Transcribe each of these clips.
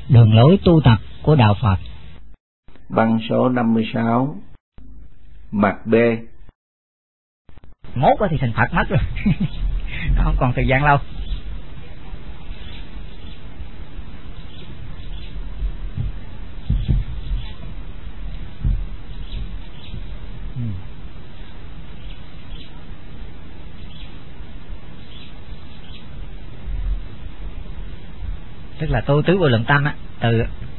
Đường lối tu tập của Đạo Phật. Băng số 56, mặt B. Mốt thì thành Phật mất rồi. Nó không còn thời gian lâu. Tức là tu tứ vô lượng tâm á, từ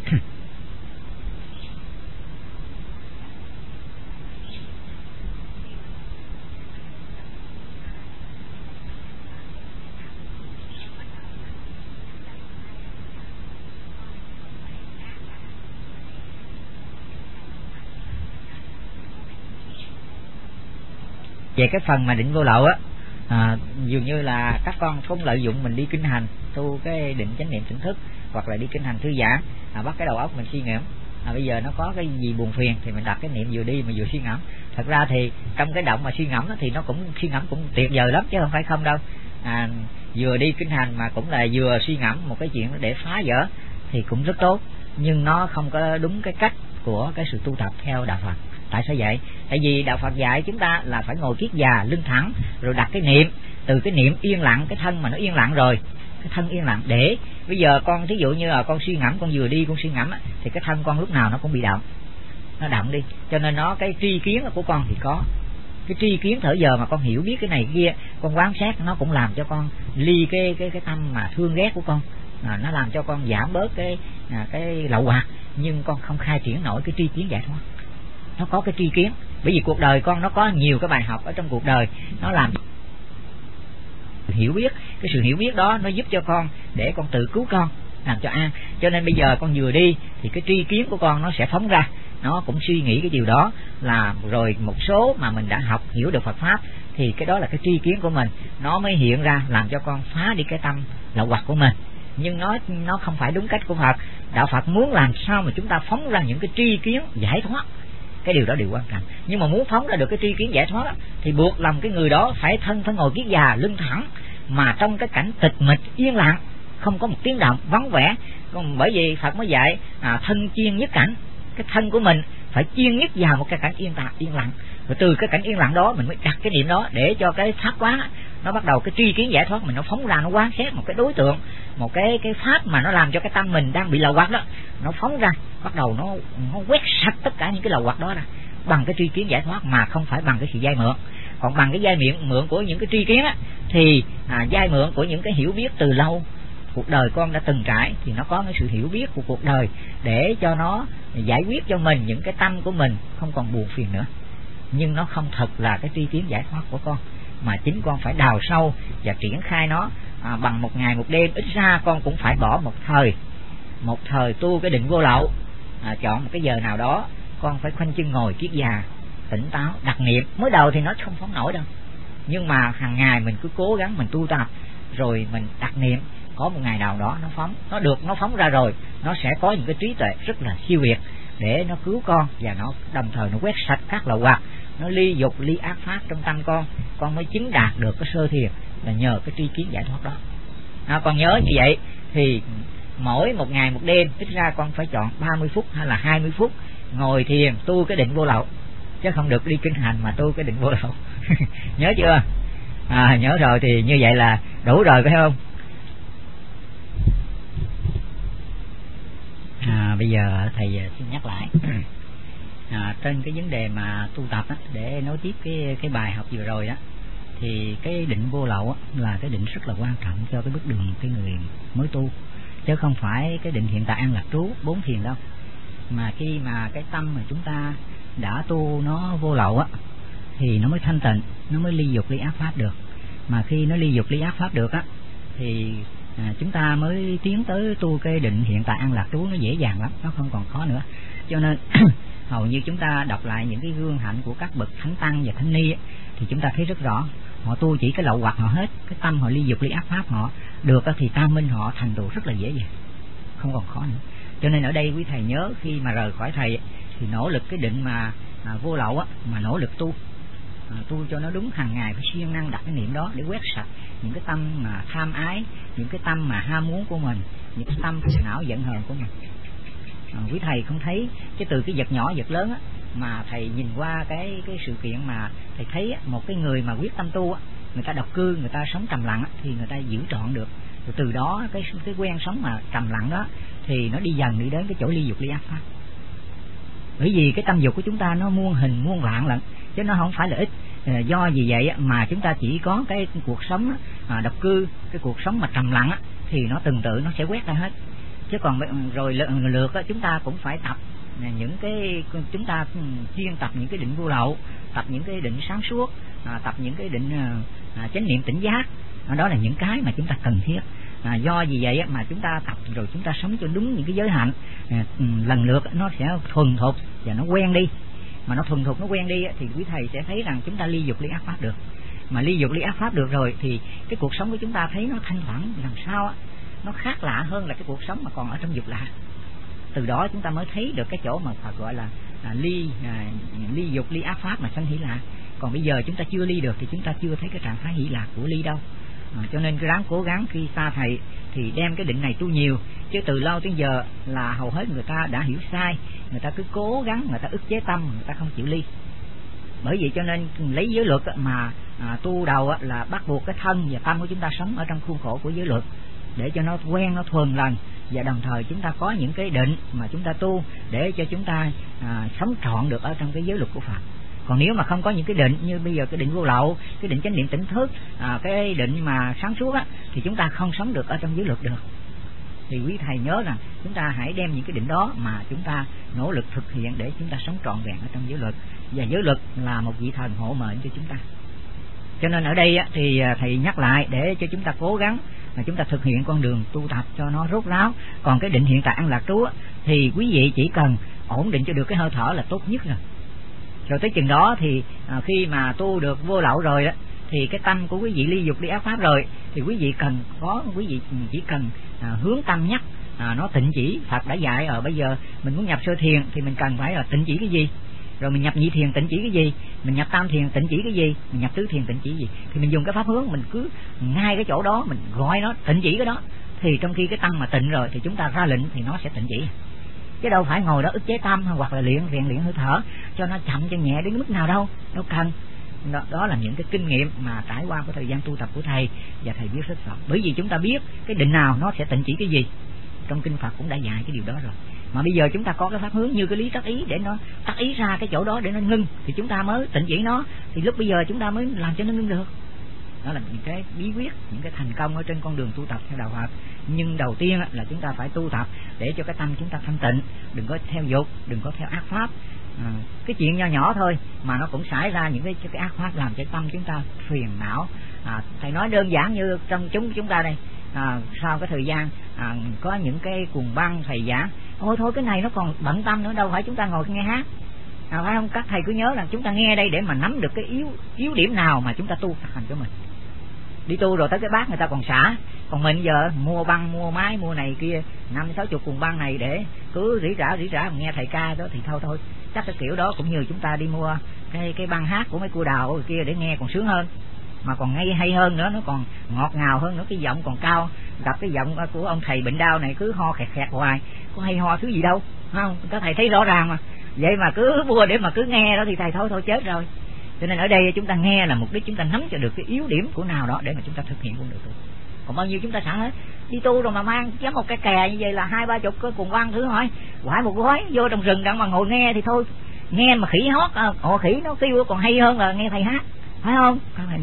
về cái phần mà định vô lậu á, dường như là các con không lợi dụng mình đi kinh hành tu cái định chánh niệm tỉnh thức, hoặc là đi kinh hành thư giãn, bắt cái đầu óc mình suy ngẫm. Bây giờ nó có cái gì buồn phiền thì mình đặt cái niệm vừa đi mà vừa suy ngẫm. Thật ra thì trong cái động mà suy ngẫm thì nó cũng suy ngẫm cũng tuyệt vời lắm chứ không phải không đâu. Vừa đi kinh hành mà cũng là vừa suy ngẫm một cái chuyện để phá vỡ thì cũng rất tốt, nhưng nó không có đúng cái cách của cái sự tu tập theo Đạo Phật. Tại sao vậy? Tại vì Đạo Phật dạy chúng ta là phải ngồi kiết già, lưng thẳng, rồi đặt cái niệm, từ cái niệm yên lặng, cái thân mà nó yên lặng rồi, cái thân yên lặng, để bây giờ con thí dụ như là con suy ngẫm, con vừa đi con suy ngẫm thì cái thân con lúc nào nó cũng bị động, nó động đi, cho nên nó cái tri kiến của con thì có cái tri kiến thở giờ mà con hiểu biết cái này kia, con quán sát, nó cũng làm cho con ly cái tâm mà thương ghét của con, nó làm cho con giảm bớt cái lậu hoặc, nhưng con không khai triển nổi cái tri kiến giải thoát. Nó có cái tri kiến, bởi vì cuộc đời con nó có nhiều cái bài học ở trong cuộc đời, nó làm hiểu biết, cái sự hiểu biết đó nó giúp cho con để con tự cứu con, làm cho an. Cho nên bây giờ con vừa đi thì cái tri kiến của con nó sẽ phóng ra, nó cũng suy nghĩ cái điều đó, là rồi một số mà mình đã học hiểu được Phật pháp thì cái đó là cái tri kiến của mình, nó mới hiện ra làm cho con phá đi cái tâm lậu hoặc của mình. Nhưng nó không phải đúng cách của Phật. Đạo Phật muốn làm sao mà chúng ta phóng ra những cái tri kiến giải thoát, cái điều đó điều quan trọng. Nhưng mà muốn phóng ra được cái tri kiến giải thoát thì buộc lòng cái người đó phải ngồi kiết già, lưng thẳng, mà trong cái cảnh tịch mịch yên lặng, không có một tiếng động, vắng vẻ. Còn bởi vì Phật mới dạy thân chiên nhất cảnh, cái thân của mình phải chiên nhất vào một cái cảnh yên lặng, rồi từ cái cảnh yên lặng đó mình mới đặt cái niệm đó để cho cái pháp quán nó bắt đầu cái tri kiến giải thoát mình nó phóng ra, nó quán xét một cái đối tượng, một cái pháp mà nó làm cho cái tâm mình đang bị lậu hoặc đó, nó phóng ra, bắt đầu nó quét sạch tất cả những cái lậu hoặc đó ra bằng cái tri kiến giải thoát, mà không phải bằng cái sự vay mượn. Còn bằng cái vay mượn của những cái tri kiến thì vay mượn của những cái hiểu biết từ lâu cuộc đời con đã từng trải, thì nó có cái sự hiểu biết của cuộc đời để cho nó giải quyết cho mình những cái tâm của mình không còn buồn phiền nữa. Nhưng nó không thật là cái tri kiến giải thoát của con, mà chính con phải đào sâu và triển khai nó bằng một ngày một đêm. Ít ra con cũng phải bỏ một thời tu cái định vô lậu, chọn một cái giờ nào đó con phải khoanh chân ngồi kiết già, tỉnh táo đặt niệm. Mới đầu thì nó không phóng nổi đâu, nhưng mà hàng ngày mình cứ cố gắng mình tu tập, rồi mình đặt niệm, có một ngày nào đó nó phóng ra rồi, nó sẽ có những cái trí tuệ rất là siêu việt để nó cứu con, và nó đồng thời nó quét sạch các lậu hoặc, nó ly dục ly ác pháp trong tâm con mới chứng đạt được cái sơ thiền, là nhờ cái tri kiến giải thoát đó. Con nhớ như vậy thì mỗi một ngày một đêm ít ra con phải chọn 30 phút hay là 20 phút ngồi thiền tu cái định vô lậu, chứ không được đi kinh hành mà tu cái định vô lậu. Nhớ chưa? Nhớ rồi thì như vậy là đủ rồi, phải không? Bây giờ thầy xin nhắc lại trên cái vấn đề mà tu tập để nối tiếp cái bài học vừa rồi thì cái định vô lậu là cái định rất là quan trọng cho cái bước đường cái người mới tu, chứ không phải cái định hiện tại an lạc trú 4 thiền đâu. Mà khi mà cái tâm mà chúng ta đã tu nó vô lậu thì nó mới thanh tịnh, nó mới ly dục ly ác pháp được. Mà khi nó ly dục ly ác pháp được thì chúng ta mới tiến tới tu cái định hiện tại an lạc trú, nó dễ dàng lắm, nó không còn khó nữa. Cho nên hầu như chúng ta đọc lại những cái gương hạnh của các bậc thánh tăng và thánh ni thì chúng ta thấy rất rõ, họ tu chỉ cái lậu hoặc họ hết, cái tâm họ ly dục ly ác pháp họ được thì tam minh họ thành tựu rất là dễ dàng, không còn khó nữa. Cho nên ở đây quý thầy nhớ khi mà rời khỏi thầy thì nỗ lực cái định mà vô lậu mà nỗ lực tu, tu cho nó đúng, hàng ngày phải siêng năng đặt cái niệm đó để quét sạch những cái tâm mà tham ái, những cái tâm mà ham muốn của mình, những cái tâm phiền não giận hờn của mình. Quý thầy không thấy cái từ cái vật nhỏ vật lớn á, mà thầy nhìn qua cái sự kiện mà thầy thấy một cái người mà quyết tâm tu á, người ta độc cư, người ta sống trầm lặng á, thì người ta giữ trọn được. Rồi từ đó cái quen sống mà trầm lặng đó thì nó đi dần đi đến cái chỗ ly dục ly ác pháp. Bởi vì cái tâm dục của chúng ta nó muôn hình muôn vạn lận, chứ nó không phải là ít. Do vì vậy mà chúng ta chỉ có cái cuộc sống độc cư, cái cuộc sống mà trầm lặng thì nó từng tự nó sẽ quét ra hết. Chứ còn rồi lượt chúng ta cũng phải tập những cái, chúng ta chuyên tập những cái định vô lậu, tập những cái định sáng suốt, tập những cái định chánh niệm tỉnh giác. Đó là những cái mà chúng ta cần thiết. Do vì vậy mà chúng ta tập rồi chúng ta sống cho đúng những cái giới hạnh, lần lượt nó sẽ thuần thục và nó quen đi. Mà nó thuần thục, nó quen đi thì quý thầy sẽ thấy rằng chúng ta ly dục ly ác pháp được. Mà ly dục ly ác pháp được rồi thì cái cuộc sống của chúng ta thấy nó thanh thản làm sao nó khác lạ hơn là cái cuộc sống mà còn ở trong dục lạc. Từ đó chúng ta mới thấy được cái chỗ mà Phật gọi là ly dục ly ác pháp mà sanh hỷ lạc. Còn bây giờ chúng ta chưa ly được thì chúng ta chưa thấy cái trạng thái hỷ lạc của ly đâu. Cho nên ráng cố gắng khi xa thầy thì đem cái định này tu nhiều, chứ từ lâu tới giờ là hầu hết người ta đã hiểu sai, người ta cứ cố gắng, người ta ức chế tâm, người ta không chịu ly. Bởi vậy cho nên lấy giới luật mà tu đầu là bắt buộc cái thân và tâm của chúng ta sống ở trong khuôn khổ của giới luật để cho nó quen, nó thuần lần, và đồng thời chúng ta có những cái định mà chúng ta tu để cho chúng ta sống trọn được ở trong cái giới luật của Phật. Còn nếu mà không có những cái định như bây giờ cái định vô lậu, cái định chánh niệm tỉnh thức, cái định mà sáng suốt thì chúng ta không sống được ở trong giới luật được. Thì quý thầy nhớ rằng chúng ta hãy đem những cái định đó mà chúng ta nỗ lực thực hiện để chúng ta sống trọn vẹn ở trong giới luật. Và giới luật là một vị thần hộ mệnh cho chúng ta. Cho nên ở đây thì thầy nhắc lại để cho chúng ta cố gắng mà chúng ta thực hiện con đường tu tập cho nó rốt ráo. Còn cái định hiện tại an lạc trú thì quý vị chỉ cần ổn định cho được cái hơi thở là tốt nhất rồi. Rồi tới chừng đó thì khi mà tu được vô lậu rồi thì cái tâm của quý vị ly dục ly ác pháp rồi thì quý vị chỉ cần hướng tâm nhắc nó tịnh chỉ. Phật đã dạy bây giờ mình muốn nhập sơ thiền thì mình cần phải tịnh chỉ cái gì, rồi mình nhập nhị thiền tịnh chỉ cái gì, mình nhập tam thiền tịnh chỉ cái gì, mình nhập tứ thiền tịnh chỉ gì, thì mình dùng cái pháp hướng mình cứ ngay cái chỗ đó mình gọi nó tịnh chỉ cái đó. Thì trong khi cái tâm mà tịnh rồi thì chúng ta ra lệnh thì nó sẽ tịnh chỉ, chứ đâu phải ngồi đó ức chế tâm hoặc là rèn luyện hơi thở cho nó chậm cho nhẹ đến mức nào đâu cần. Đó là những cái kinh nghiệm mà trải qua cái thời gian tu tập của thầy, và thầy biết rất rõ. Bởi vì chúng ta biết cái định nào nó sẽ tịnh chỉ cái gì, trong kinh Phật cũng đã dạy cái điều đó rồi. Mà bây giờ chúng ta có cái pháp hướng như cái lý tác ý để nó tác ý ra cái chỗ đó để nó ngưng, thì chúng ta mới tịnh chỉ nó, thì lúc bây giờ chúng ta mới làm cho nó ngưng được. Đó là những cái bí quyết, những cái thành công ở trên con đường tu tập theo đạo Phật. Nhưng đầu tiên là chúng ta phải tu tập để cho cái tâm chúng ta thanh tịnh, đừng có theo dục, đừng có theo ác pháp. Cái chuyện nho nhỏ thôi mà nó cũng xảy ra những cái ác pháp làm cho tâm chúng ta phiền não. Thầy nói đơn giản như trong chúng ta đây, sau cái thời gian có những cái cuồng băng thầy giảng, ôi thôi cái này nó còn bận tâm nữa, đâu phải chúng ta ngồi nghe hát. Phải không? Các thầy cứ nhớ là chúng ta nghe đây để mà nắm được cái yếu điểm nào mà chúng ta tu hành cho mình. Đi tu rồi tới cái bát người ta còn xả, còn mình giờ mua băng, mua máy, mua này kia 50-60 cuồng băng này để cứ rỉ rả nghe thầy ca đó thì thôi. Chắc cái kiểu đó cũng như chúng ta đi mua cái băng hát của mấy cô đào rồi kia để nghe còn sướng hơn, mà còn hay hơn nữa, nó còn ngọt ngào hơn nữa, cái giọng còn cao. Gặp cái giọng của ông thầy bệnh đau này cứ ho khẹt hoài, có hay ho thứ gì đâu, không? Các thầy thấy rõ ràng mà. Vậy mà cứ mua để mà cứ nghe đó thì thầy thôi chết rồi. Cho nên ở đây chúng ta nghe là mục đích chúng ta nắm cho được cái yếu điểm của nào đó để mà chúng ta thực hiện con đường tu. Còn bao nhiêu chúng ta xả hết. Đi tu rồi mà mang chấm một cái kè như vậy là 20-30 cái cuồng băng thứ hỏi, quải một gói vô trong rừng đang mà ngồi nghe thì thôi. Nghe mà khỉ hót, khỉ nó kêu còn hay hơn là nghe thầy hát, phải không?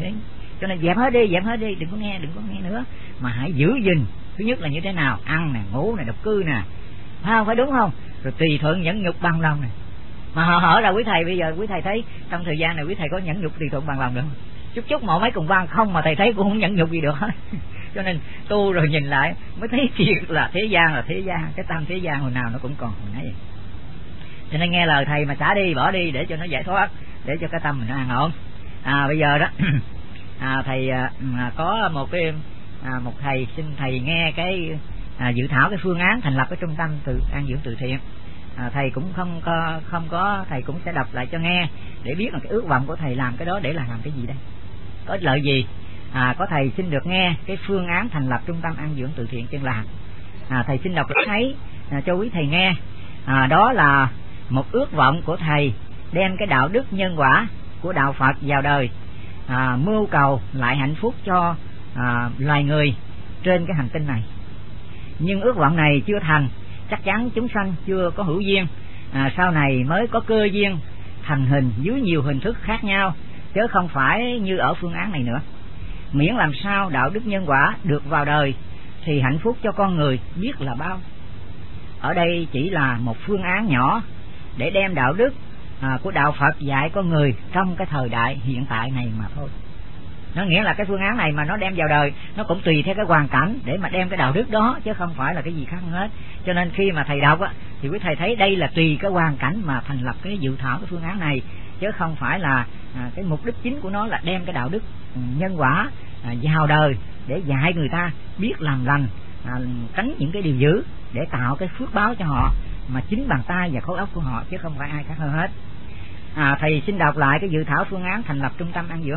Cho nên dẹp hết đi, đừng có nghe nữa, mà hãy giữ gìn. Thứ nhất là như thế nào? Ăn nè, ngủ nè, độc cư nè, phải đúng không? Rồi tùy thuận nhẫn nhục bằng lòng nè. Mà hở ra quý thầy bây giờ quý thầy thấy trong thời gian này quý thầy có nhẫn nhục tùy thuận bằng lòng được không? Chút một mấy cùng băng không mà thầy thấy cũng không nhẫn nhục gì được hết. Cho nên tu rồi nhìn lại mới thấy thiệt là thế gian, cái tâm thế gian hồi nào nó cũng còn hồi nãy. Cho nên nghe lời thầy mà xả đi, bỏ đi để cho nó giải thoát, để cho cái tâm mình nó an ổn. Bây giờ đó thầy có một thầy xin thầy nghe cái dự thảo cái phương án thành lập cái trung tâm an dưỡng từ thiện. thầy cũng không có thầy cũng sẽ đọc lại cho nghe để biết là cái ước vọng của thầy làm cái đó để là làm cái gì đây, có lợi gì. Có thầy xin được nghe cái phương án thành lập trung tâm an dưỡng từ thiện Chân Lạc. Thầy xin đọc thấy cho quý thầy nghe. Đó là một ước vọng của thầy đem cái đạo đức nhân quả của đạo Phật vào đời, mưu cầu lại hạnh phúc cho loài người trên cái hành tinh này. Nhưng ước vọng này chưa thành, chắc chắn chúng sanh chưa có hữu duyên, sau này mới có cơ duyên thành hình dưới nhiều hình thức khác nhau, chứ không phải như ở phương án này nữa. Miễn làm sao đạo đức nhân quả được vào đời thì hạnh phúc cho con người biết là bao. Ở đây chỉ là một phương án nhỏ để đem đạo đức của đạo Phật dạy con người trong cái thời đại hiện tại này mà thôi. Nó nghĩa là cái phương án này mà nó đem vào đời, nó cũng tùy theo cái hoàn cảnh để mà đem cái đạo đức đó, chứ không phải là cái gì khác hết. Cho nên khi mà thầy đọc thì quý thầy thấy đây là tùy cái hoàn cảnh mà thành lập cái dự thảo cái phương án này, chứ không phải là cái mục đích chính của nó là đem cái đạo đức nhân quả vào đời để dạy người ta biết làm lành, tránh những cái điều dữ, để tạo cái phước báo cho họ mà chính bàn tay và khối óc của họ, chứ không phải ai khác hơn hết. Thầy xin đọc lại cái dự thảo phương án thành lập trung tâm an dưỡng.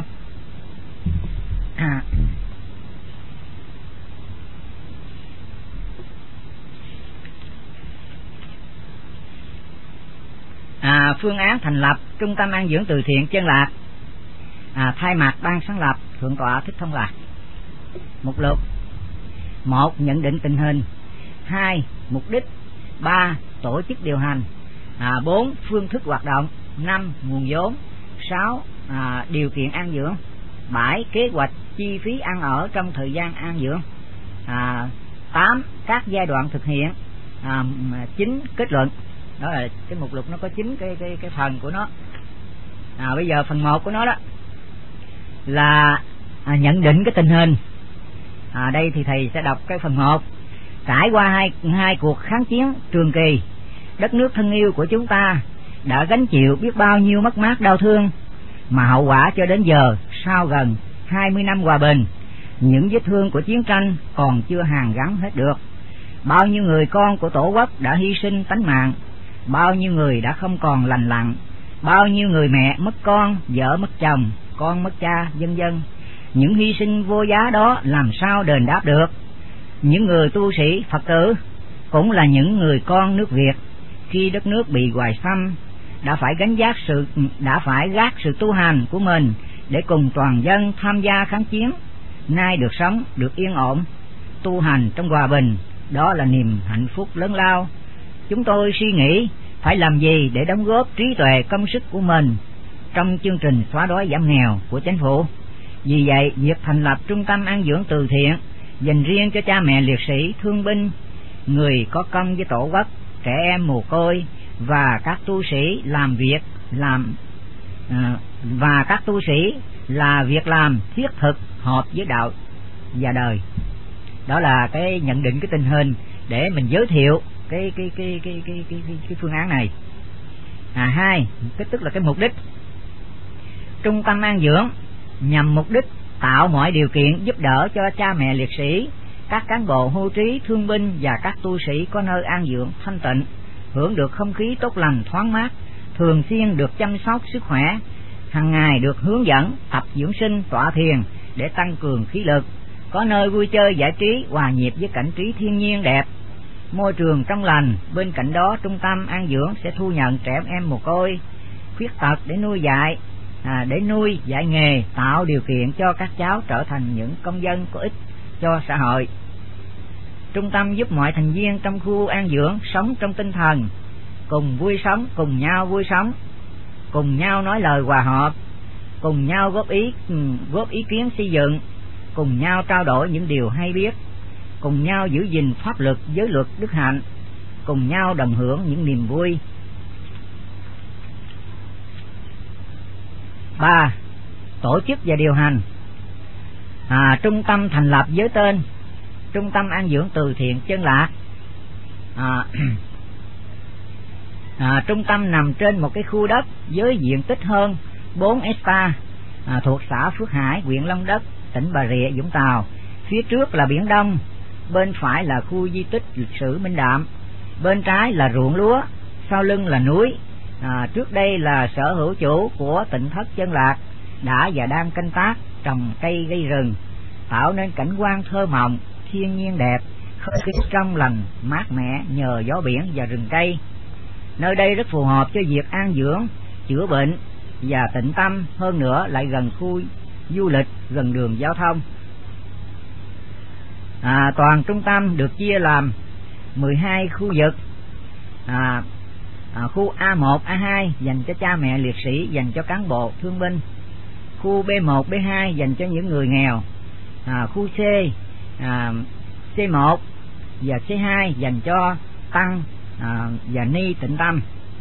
Phương án thành lập trung tâm an dưỡng từ thiện Chân Lạc. Thay mặt ban sáng lập Thượng tọa Thích Thông Lạc. Mục lục: 1. Nhận định tình hình. 2. Mục đích. 3. Tổ chức điều hành. 4. Phương thức hoạt động. 5. Nguồn vốn. 6. Điều kiện an dưỡng. 7. Kế hoạch chi phí ăn ở trong thời gian an dưỡng. 8. Các giai đoạn thực hiện. 9. Kết luận. Đó là cái mục lục, nó có 9 cái phần của nó. Bây giờ phần 1 của nó đó là nhận định cái tình hình. Đây thì thầy sẽ đọc cái phần 1. Trải qua hai cuộc kháng chiến trường kỳ, đất nước thân yêu của chúng ta đã gánh chịu biết bao nhiêu mất mát đau thương, mà hậu quả cho đến giờ, sau gần 20 năm hòa bình, những vết thương của chiến tranh còn chưa hàn gắn hết được. Bao nhiêu người con của Tổ quốc đã hy sinh tánh mạng, bao nhiêu người đã không còn lành lặn, bao nhiêu người mẹ mất con, vợ mất chồng, con mất cha, vân vân. Những hy sinh vô giá đó làm sao đền đáp được? Những người tu sĩ Phật tử cũng là những người con nước Việt, khi đất nước bị ngoại xâm đã phải gác sự tu hành của mình để cùng toàn dân tham gia kháng chiến. Nay được sống, được yên ổn, tu hành trong hòa bình, đó là niềm hạnh phúc lớn lao. Chúng tôi suy nghĩ phải làm gì để đóng góp trí tuệ công sức của mình trong chương trình xóa đói giảm nghèo của chính phủ. Vì vậy, việc thành lập trung tâm an dưỡng từ thiện dành riêng cho cha mẹ liệt sĩ, thương binh, người có công với Tổ quốc, trẻ em mồ côi và các tu sĩ là việc làm thiết thực hợp với đạo và đời. Đó là cái nhận định cái tình hình để mình giới thiệu cái phương án này. 2, tức là cái mục đích. Trung tâm an dưỡng nhằm mục đích tạo mọi điều kiện giúp đỡ cho cha mẹ liệt sĩ, các cán bộ hưu trí, thương binh và các tu sĩ có nơi an dưỡng thanh tịnh, hưởng được không khí tốt lành thoáng mát, thường xuyên được chăm sóc sức khỏe, hàng ngày được hướng dẫn tập dưỡng sinh, tọa thiền để tăng cường khí lực, có nơi vui chơi giải trí hòa nhịp với cảnh trí thiên nhiên đẹp, môi trường trong lành. Bên cạnh đó, trung tâm an dưỡng sẽ thu nhận trẻ em mồ côi, khuyết tật để nuôi dạy nghề, tạo điều kiện cho các cháu trở thành những công dân có ích cho xã hội. Trung tâm giúp mọi thành viên trong khu an dưỡng sống trong tinh thần cùng nhau vui sống, cùng nhau nói lời hòa hợp, cùng nhau góp ý kiến xây dựng, cùng nhau trao đổi những điều hay biết, cùng nhau giữ gìn pháp luật, giới luật, đức hạnh, cùng nhau đồng hưởng những niềm vui. 3. Tổ chức và điều hành. Trung tâm thành lập với tên Trung tâm an dưỡng từ thiện Chân Lạc. Trung tâm nằm trên một cái khu đất với diện tích hơn 4 hectare, thuộc xã Phước Hải, huyện Long Đất, tỉnh Bà Rịa, Vũng Tàu. Phía trước là Biển Đông, bên phải là khu di tích lịch sử Minh Đạm, bên trái là ruộng lúa, sau lưng là núi. Trước đây là sở hữu chủ của Tịnh Thất Chân Lạc đã và đang canh tác trồng cây gây rừng, tạo nên cảnh quan thơ mộng, thiên nhiên đẹp, không khí trong lành mát mẻ nhờ gió biển và rừng cây. Nơi đây rất phù hợp cho việc an dưỡng, chữa bệnh và tịnh tâm, hơn nữa lại gần khu du lịch, gần đường giao thông. Toàn trung tâm được chia làm 12 khu vực. Khu A1, A2 dành cho cha mẹ liệt sĩ, dành cho cán bộ thương binh. Khu B1, B2 dành cho những người nghèo. Khu C, C1 và C2 dành cho tăng và ni tịnh tâm.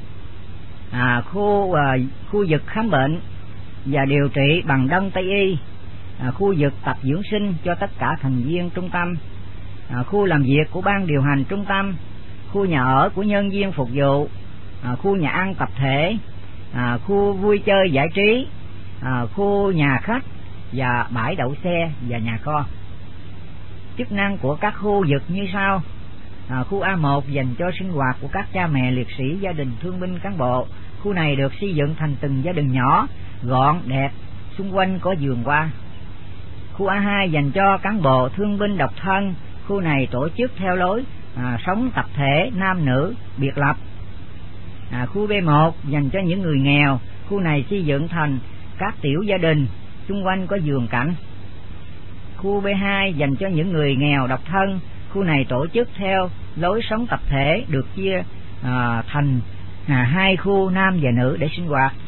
Khu vực khám bệnh và điều trị bằng Đông Tây y. Khu vực tập dưỡng sinh cho tất cả thành viên trung tâm. Khu làm việc của ban điều hành trung tâm. Khu nhà ở của nhân viên phục vụ. Khu nhà ăn tập thể. Khu vui chơi giải trí. Khu nhà khách và bãi đậu xe và nhà kho. Chức năng của các khu vực như sau. Khu A1 dành cho sinh hoạt của các cha mẹ liệt sĩ, gia đình thương binh cán bộ. Khu này được xây dựng thành từng gia đình nhỏ, gọn, đẹp, xung quanh có vườn hoa. Khu A2 dành cho cán bộ thương binh độc thân. Khu này tổ chức theo lối sống tập thể, nam nữ, biệt lập. Khu B1 dành cho những người nghèo. Khu này xây dựng thành các tiểu gia đình, xung quanh có vườn cảnh. Khu B2 dành cho những người nghèo độc thân. Khu này tổ chức theo lối sống tập thể, được chia thành 2 khu nam và nữ để sinh hoạt.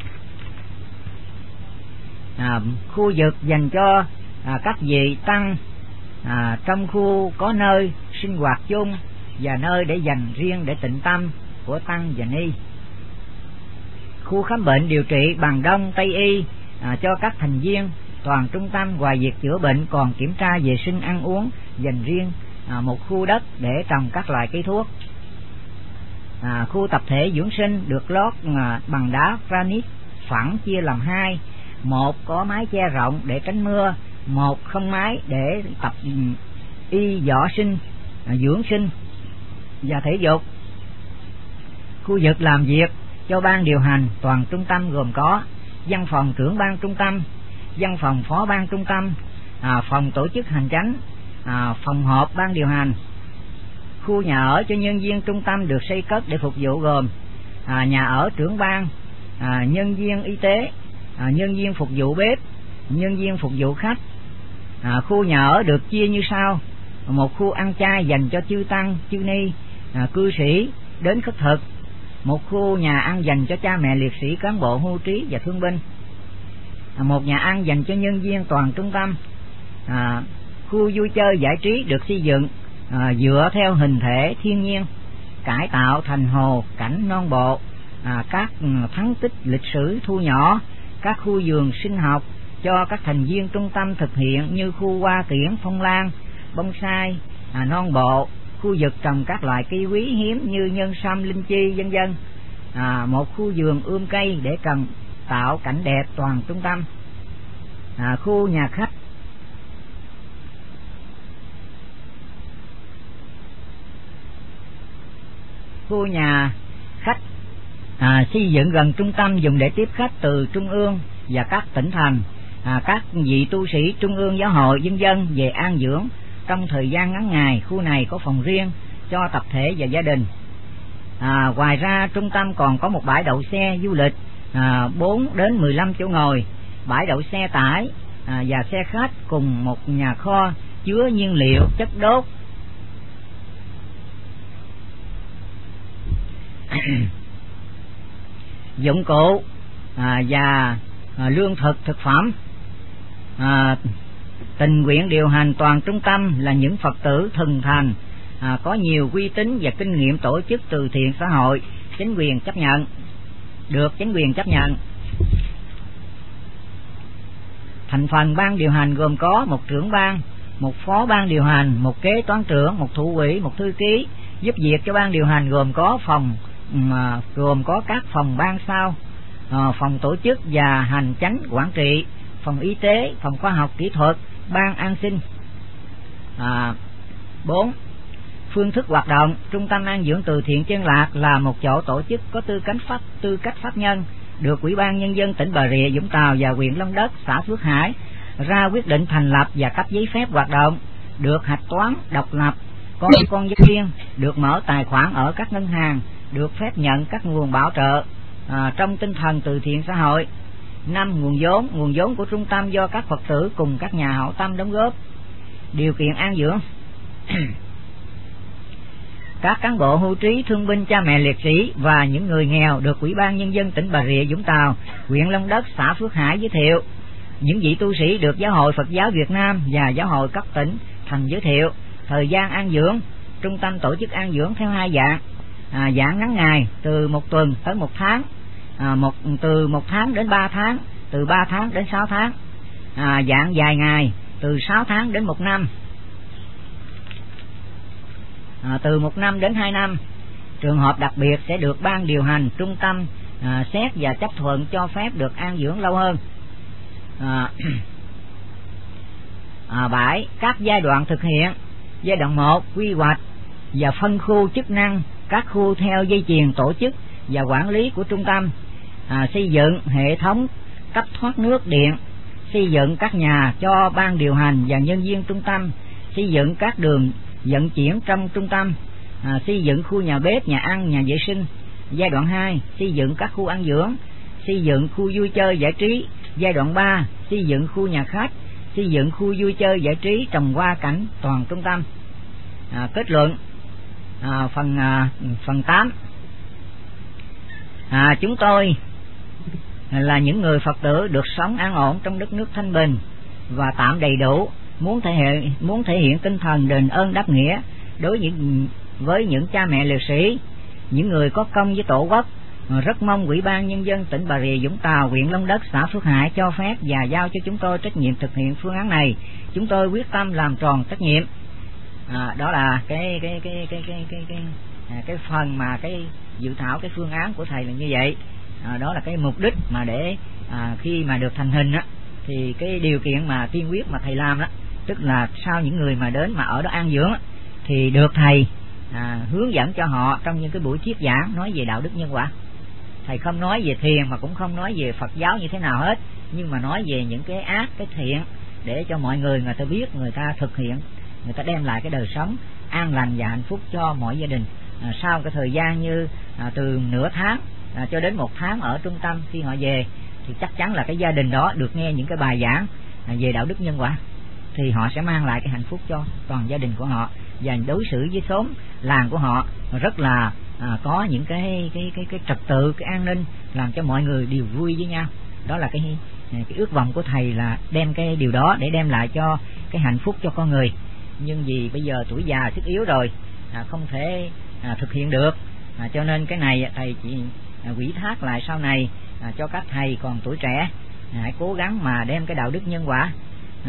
Khu vực dành cho các vị tăng. Trong khu có nơi sinh hoạt chung và nơi để dành riêng để tịnh tâm của tăng và ni. Khu khám bệnh điều trị bằng Đông Tây y cho các thành viên. Toàn trung tâm ngoài việc chữa bệnh còn kiểm tra vệ sinh ăn uống, dành riêng một khu đất để trồng các loại cây thuốc. Khu tập thể dưỡng sinh được lót bằng đá granite phẳng, chia làm 2. Một có mái che rộng để tránh mưa, một không mái để tập y võ sinh, dưỡng sinh và thể dục. Khu vực làm việc cho ban điều hành toàn trung tâm gồm có văn phòng trưởng ban trung tâm, văn phòng phó ban trung tâm, phòng tổ chức hành chánh, phòng họp ban điều hành. Khu nhà ở cho nhân viên trung tâm được xây cất để phục vụ gồm nhà ở trưởng ban, nhân viên y tế, nhân viên phục vụ bếp, nhân viên phục vụ khách. Khu nhà ở được chia như sau: một khu ăn chay dành cho chư tăng, chư ni, cư sĩ đến khất thực. Một khu nhà ăn dành cho cha mẹ liệt sĩ, cán bộ hưu trí và thương binh. Một nhà ăn dành cho nhân viên toàn trung tâm. Khu vui chơi giải trí được xây dựng dựa theo hình thể thiên nhiên, cải tạo thành hồ cảnh non bộ, các thắng tích lịch sử thu nhỏ, các khu vườn sinh học cho các thành viên trung tâm thực hiện như khu hoa kiển, phong lan, bonsai, non bộ, khu vực trồng các loại cây quý hiếm như nhân sâm, linh chi, vân vân. Một khu vườn ươm cây để cần tạo cảnh đẹp toàn trung tâm. Khu nhà khách. Khu nhà khách xây dựng gần trung tâm, dùng để tiếp khách từ trung ương và các tỉnh thành, các vị tu sĩ trung ương giáo hội vân vân về an dưỡng trong thời gian ngắn ngày. Khu này có phòng riêng cho tập thể và gia đình. Ngoài ra trung tâm còn có một bãi đậu xe du lịch 4 đến 15 chỗ ngồi, bãi đậu xe tải và xe khách, cùng một nhà kho chứa nhiên liệu, chất đốt. Dụng cụ và lương thực, thực phẩm. Tình nguyện điều hành toàn trung tâm là những Phật tử thuần thành, có nhiều uy tín và kinh nghiệm tổ chức từ thiện xã hội, chính quyền chấp nhận, được chính quyền chấp nhận. Thành phần ban điều hành gồm có một trưởng ban, một phó ban điều hành, một kế toán trưởng, một thủ quỹ, một thư ký. Giúp việc cho ban điều hành gồm có các phòng ban sau: phòng tổ chức và hành chánh quản trị, phòng y tế, phòng khoa học kỹ thuật, ban an sinh. 4. Phương thức hoạt động: Trung tâm an dưỡng từ thiện Chân Lạc là một chỗ tổ chức có tư cách pháp nhân, được Ủy ban Nhân dân tỉnh Bà Rịa Vũng Tàu và huyện Long Đất, xã Phước Hải ra quyết định thành lập và cấp giấy phép hoạt động, được hạch toán độc lập, có con dân riêng, được mở tài khoản ở các ngân hàng, được phép nhận các nguồn bảo trợ trong tinh thần từ thiện xã hội. 5. Nguồn vốn của trung tâm do các Phật tử cùng các nhà hảo tâm đóng góp. Điều kiện an dưỡng: các cán bộ hưu trí, thương binh, cha mẹ liệt sĩ và những người nghèo được Ủy ban Nhân dân tỉnh Bà Rịa Vũng Tàu, huyện Long Đất, xã Phước Hải giới thiệu. Những vị tu sĩ được Giáo hội Phật giáo Việt Nam và Giáo hội các tỉnh thành giới thiệu. Thời gian an dưỡng: trung tâm tổ chức an dưỡng theo 2 dạng. Dạng ngắn ngày từ 1 tuần tới 1 tháng, từ 1 tháng đến 3 tháng, từ 3 tháng đến 6 tháng. Dạng dài ngày từ 6 tháng đến 1 năm, từ 1 năm đến 2 năm. Trường hợp đặc biệt sẽ được ban điều hành trung tâm xét và chấp thuận cho phép được an dưỡng lâu hơn. 7. Các giai đoạn thực hiện. Giai đoạn 1: quy hoạch và phân khu chức năng các khu theo dây chuyền tổ chức và quản lý của trung tâm, xây dựng hệ thống cấp thoát nước điện, xây dựng các nhà cho ban điều hành và nhân viên trung tâm, xây dựng các đường vận chuyển trong trung tâm, xây dựng khu nhà bếp, nhà ăn, nhà vệ sinh. Giai đoạn 2: xây dựng các khu ăn dưỡng, xây dựng khu vui chơi giải trí. Giai đoạn 3: xây dựng khu nhà khách, xây dựng khu vui chơi giải trí, trồng hoa cảnh toàn trung tâm. Kết luận. Phần 8. Chúng tôi là những người Phật tử được sống an ổn trong đất nước thanh bình và tạm đầy đủ, muốn thể hiện tinh thần đền ơn đáp nghĩa với những cha mẹ liệt sĩ, những người có công với Tổ quốc. Rất mong Ủy ban Nhân dân tỉnh Bà Rịa Vũng Tàu, huyện Long Đất, xã Phước Hải cho phép và giao cho chúng tôi trách nhiệm thực hiện phương án này. Chúng tôi quyết tâm làm tròn trách nhiệm. Đó là cái phần mà cái dự thảo cái phương án của thầy là như vậy. Đó là cái mục đích mà để khi mà được thành hình á, thì cái điều kiện mà tiên quyết mà thầy làm đó, tức là sau những người mà đến mà ở đó an dưỡng á, thì được thầy hướng dẫn cho họ trong những cái buổi thuyết giảng nói về đạo đức nhân quả. Thầy không nói về thiền mà cũng không nói về Phật giáo như thế nào hết, nhưng mà nói về những cái ác, cái thiện, để cho mọi người ta biết, người ta thực hiện, người ta đem lại cái đời sống an lành và hạnh phúc cho mọi gia đình. Sau cái thời gian như từ nửa tháng cho đến 1 tháng ở trung tâm, khi họ về thì chắc chắn là cái gia đình đó được nghe những cái bài giảng về đạo đức nhân quả, thì họ sẽ mang lại cái hạnh phúc cho toàn gia đình của họ, và đối xử với xóm làng của họ rất là có những cái trật tự, cái an ninh, làm cho mọi người đều vui với nhau. Đó là cái ước vọng của thầy, là đem cái điều đó để đem lại cho cái hạnh phúc cho con người. Nhưng vì bây giờ tuổi già sức yếu rồi, không thể thực hiện được, cho nên cái này thầy chỉ ủy thác lại sau này cho các thầy còn tuổi trẻ, hãy cố gắng mà đem cái đạo đức nhân quả.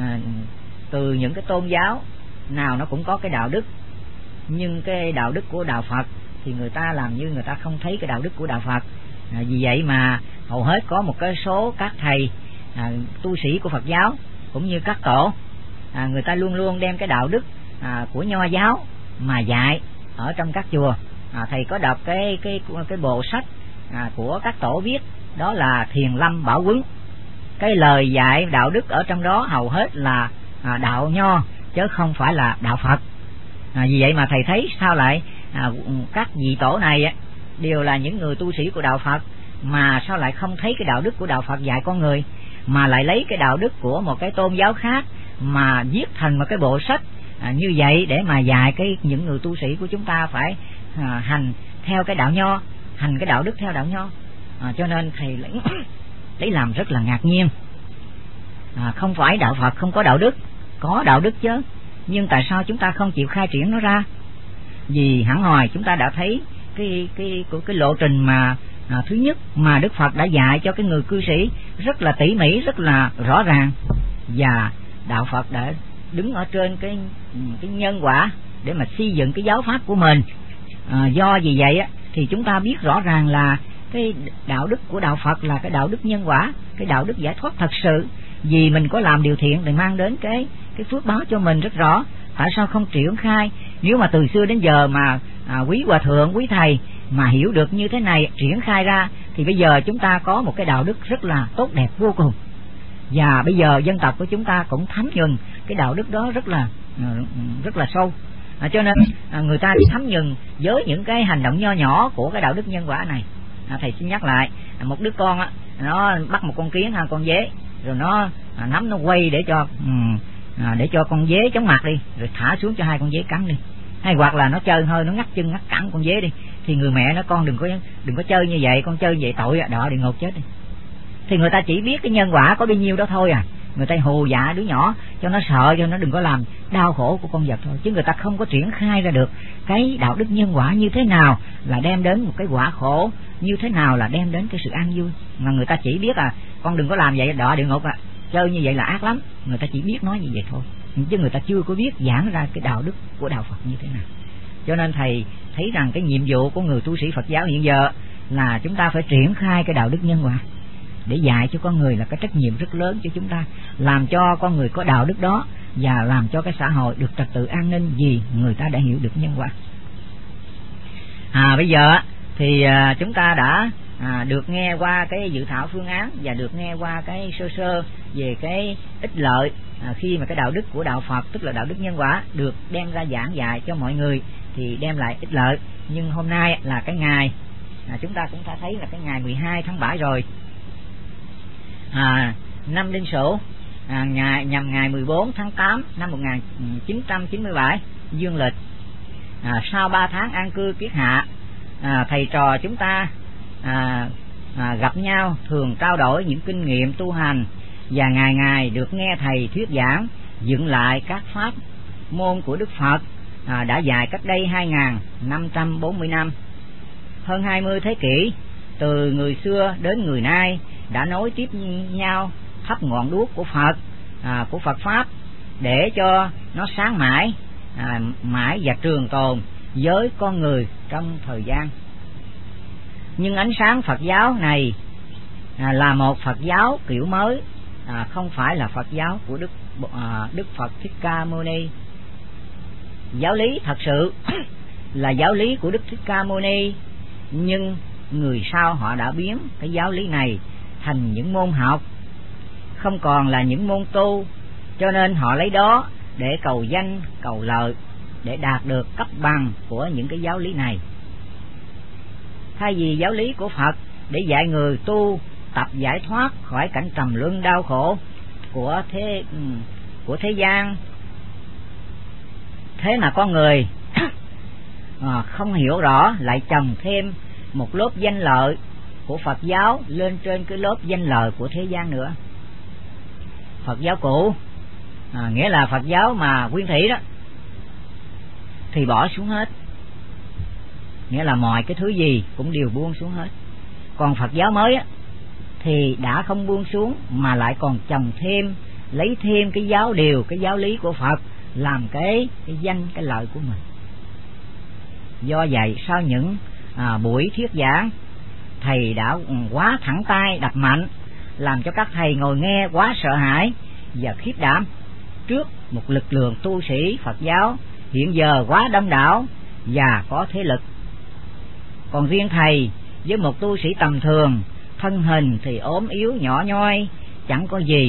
Từ những cái tôn giáo nào nó cũng có cái đạo đức, nhưng cái đạo đức của đạo Phật thì người ta làm như người ta không thấy cái đạo đức của đạo Phật. Vì vậy mà hầu hết có một cái số các thầy tu sĩ của Phật giáo cũng như các tổ, người ta luôn luôn đem cái đạo đức của Nho giáo mà dạy ở trong các chùa. Thầy có đọc cái bộ sách của các tổ viết, đó là Thiền Lâm Bảo Quấn. Cái lời dạy đạo đức ở trong đó hầu hết là đạo Nho chứ không phải là đạo Phật. Vì vậy mà thầy thấy sao lại các vị tổ này đều là những người tu sĩ của đạo Phật, mà sao lại không thấy cái đạo đức của đạo Phật dạy con người, mà lại lấy cái đạo đức của một cái tôn giáo khác mà viết thành một cái bộ sách như vậy để mà dạy những người tu sĩ của chúng ta phải hành theo cái đạo Nho, hành cái đạo đức theo đạo Nho. Cho nên thầy lấy làm rất là ngạc nhiên. Không phải đạo Phật không có đạo đức, có đạo đức chứ, nhưng tại sao chúng ta không chịu khai triển nó ra? Vì hẳn hoài chúng ta đã thấy cái lộ trình mà thứ nhất mà Đức Phật đã dạy cho cái người cư sĩ rất là tỉ mỉ, rất là rõ ràng, và đạo Phật đã đứng ở trên cái nhân quả để mà xây dựng cái giáo pháp của mình. Do vì vậy thì chúng ta biết rõ ràng là cái đạo đức của đạo Phật là cái đạo đức nhân quả, cái đạo đức giải thoát thật sự. Vì mình có làm điều thiện thì mang đến cái phước báo cho mình rất rõ. Tại sao không triển khai Nếu mà từ xưa đến giờ mà quý hòa thượng, quý thầy mà hiểu được như thế này, triển khai ra, thì bây giờ chúng ta có một cái đạo đức rất là tốt đẹp vô cùng. Và bây giờ dân tộc của chúng ta cũng thấm nhuần cái đạo đức đó rất là sâu. Cho nên người ta thấm nhuần với những cái hành động nho nhỏ của cái đạo đức nhân quả này. Thầy xin nhắc lại, một đứa con nó bắt một con kiến, con dế, rồi nó nắm nó quay để cho con dế chóng mặt đi, rồi thả xuống cho 2 con dế cắn đi. Hay hoặc là nó chơi hơi, nó ngắt chân ngắt cẳng con dế đi, thì người mẹ nó, con đừng có chơi như vậy, con chơi như vậy tội địa ngục chết đi. Thì người ta chỉ biết cái nhân quả có bao nhiêu đó thôi người ta hù dọa đứa nhỏ cho nó sợ, cho nó đừng có làm đau khổ của con vật thôi, chứ người ta không có triển khai ra được cái đạo đức nhân quả như thế nào là đem đến một cái quả khổ, như thế nào là đem đến cái sự an vui. Mà người ta chỉ biết con đừng có làm vậy đọa địa ngục, chơi như vậy là ác lắm, người ta chỉ biết nói như vậy thôi, chứ người ta chưa có biết giảng ra cái đạo đức của đạo Phật như thế nào. Cho nên thầy thấy rằng cái nhiệm vụ của người tu sĩ Phật giáo hiện giờ là chúng ta phải triển khai cái đạo đức nhân quả để dạy cho con người, là cái trách nhiệm rất lớn cho chúng ta, làm cho con người có đạo đức đó và làm cho cái xã hội được trật tự an ninh, vì người ta đã hiểu được nhân quả. Bây giờ thì chúng ta đã được nghe qua cái dự thảo phương án và được nghe qua cái sơ về cái ích lợi khi mà cái đạo đức của đạo Phật, tức là đạo đức nhân quả, được đem ra giảng dạy cho mọi người thì đem lại ích lợi. Nhưng hôm nay là cái ngày chúng ta cũng đã thấy là cái ngày 12 tháng 7 rồi, năm Đinh Sửu, nhằm ngày 14 tháng 8 năm 1997 dương lịch. Sau 3 tháng an cư kiết hạ, thầy trò chúng ta gặp nhau, thường trao đổi những kinh nghiệm tu hành, và ngày ngày được nghe thầy thuyết giảng dựng lại các pháp môn của Đức Phật đã dạy cách đây 2540 năm. Hơn 20 thế kỷ, từ người xưa đến người nay đã nối tiếp nhau thắp ngọn đuốc của Phật, của Phật pháp, để cho nó sáng mãi và trường tồn với con người trong thời gian. Nhưng ánh sáng Phật giáo này là một Phật giáo kiểu mới, không phải là Phật giáo của Đức Phật Thích Ca Mâu Ni. Giáo lý thật sự là giáo lý của Đức Thích Ca Mâu Ni, nhưng người sau họ đã biến cái giáo lý này thành những môn học, không còn là những môn tu, cho nên họ lấy đó để cầu danh cầu lợi, để đạt được cấp bằng của những cái giáo lý này. Thay vì giáo lý của Phật để dạy người tu tập giải thoát khỏi cảnh trầm luân đau khổ của thế gian, thế mà con người không hiểu rõ, lại chồng thêm một lớp danh lợi của Phật giáo lên trên cái lớp danh lợi của thế gian nữa. Phật giáo cũ, nghĩa là Phật giáo mà nguyên thủy đó, thì bỏ xuống hết, nghĩa là mọi cái thứ gì cũng đều buông xuống hết. Còn Phật giáo mới thì đã không buông xuống, mà lại còn chồng thêm, lấy thêm cái giáo điều, cái giáo lý của Phật làm cái danh, cái lợi của mình. Do vậy sau những buổi thuyết giảng, thầy đã quá thẳng tay đập mạnh, làm cho các thầy ngồi nghe quá sợ hãi và khiếp đảm trước một lực lượng tu sĩ Phật giáo hiện giờ quá đông đảo và có thế lực. Còn riêng thầy với một tu sĩ tầm thường, thân hình thì ốm yếu nhỏ nhoi, chẳng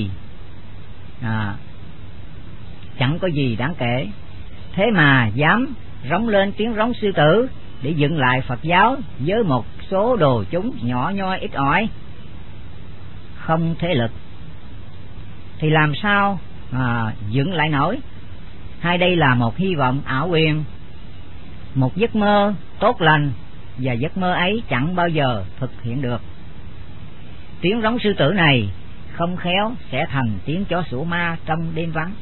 có gì đáng kể, thế mà dám rống lên tiếng rống sư tử để dựng lại Phật giáo với một số đồ chúng nhỏ nhoi ít ỏi, không thế lực, thì làm sao dựng lại nổi? Hay đây là một hy vọng ảo quyền, một giấc mơ tốt lành, và giấc mơ ấy chẳng bao giờ thực hiện được. Tiếng rống sư tử này không khéo sẽ thành tiếng chó sủa ma trong đêm vắng.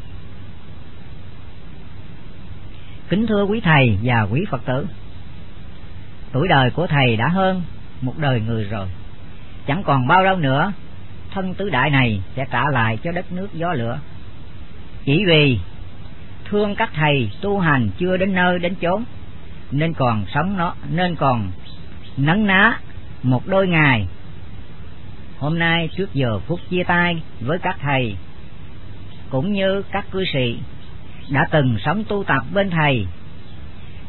Kính thưa quý thầy và quý Phật tử, tuổi đời của thầy đã hơn một đời người rồi, chẳng còn bao lâu nữa thân tứ đại này sẽ trả lại cho đất nước gió lửa. Chỉ vì thương các thầy tu hành chưa đến nơi đến chốn, nên còn nấn ná một đôi ngày. Hôm nay trước giờ phút chia tay với các thầy, cũng như các cư sĩ đã từng sống tu tập bên thầy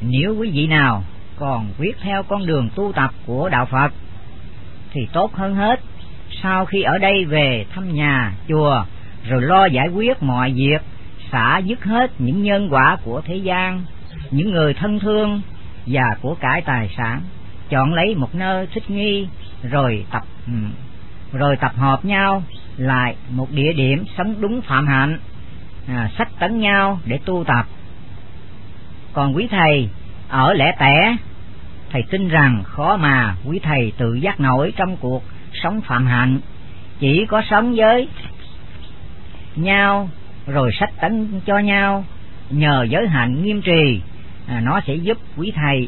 Nếu quý vị nào còn quyết theo con đường tu tập của đạo Phật thì tốt hơn hết, sau khi ở đây về thăm nhà, chùa, rồi lo giải quyết mọi việc, xả dứt hết những nhân quả của thế gian, những người thân thương và của cải tài sản, chọn lấy một nơi thích nghi, rồi tập hợp nhau lại một địa điểm sống đúng phạm hạnh, sách tấn nhau để tu tập. Còn quý thầy ở lẻ tẻ, thầy tin rằng khó mà quý thầy tự giác nổi trong cuộc sống phạm hạnh. Chỉ có sống với nhau rồi sách tấn cho nhau, nhờ giới hạnh nghiêm trì, nó sẽ giúp quý thầy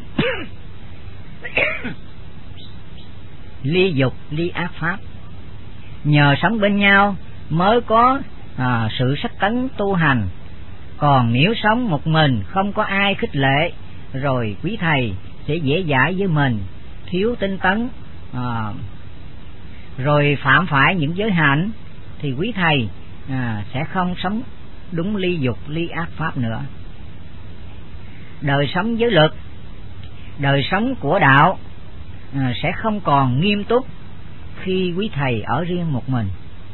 ly dục ly ác pháp. Nhờ sống bên nhau mới có sự sách tấn tu hành. Còn nếu sống một mình không có ai khích lệ, rồi quý thầy sẽ dễ dãi với mình, thiếu tinh tấn, rồi phạm phải những giới hạnh, thì quý thầy sẽ không sống đúng ly dục ly ác pháp nữa. Đời sống giới luật, đời sống của đạo sẽ không còn nghiêm túc khi quý thầy ở riêng một mình.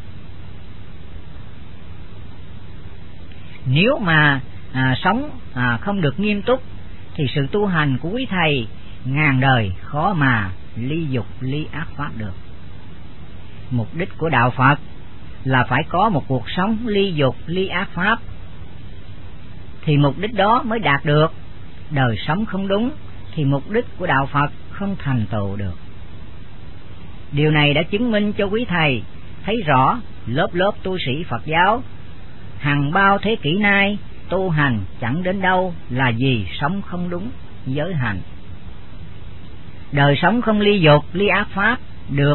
Nếu mà sống không được nghiêm túc thì sự tu hành của quý thầy ngàn đời khó mà ly dục ly ác pháp được. Mục đích của đạo Phật là phải có một cuộc sống ly dục ly ác pháp, thì mục đích đó mới đạt được. Đời sống không đúng thì mục đích của đạo Phật không thành tựu được. Điều này đã chứng minh cho quý thầy thấy rõ lớp lớp tu sĩ Phật giáo hàng bao thế kỷ nay tu hành chẳng đến đâu là vì sống không đúng giới hạnh. Đời sống không ly dục ly ác pháp được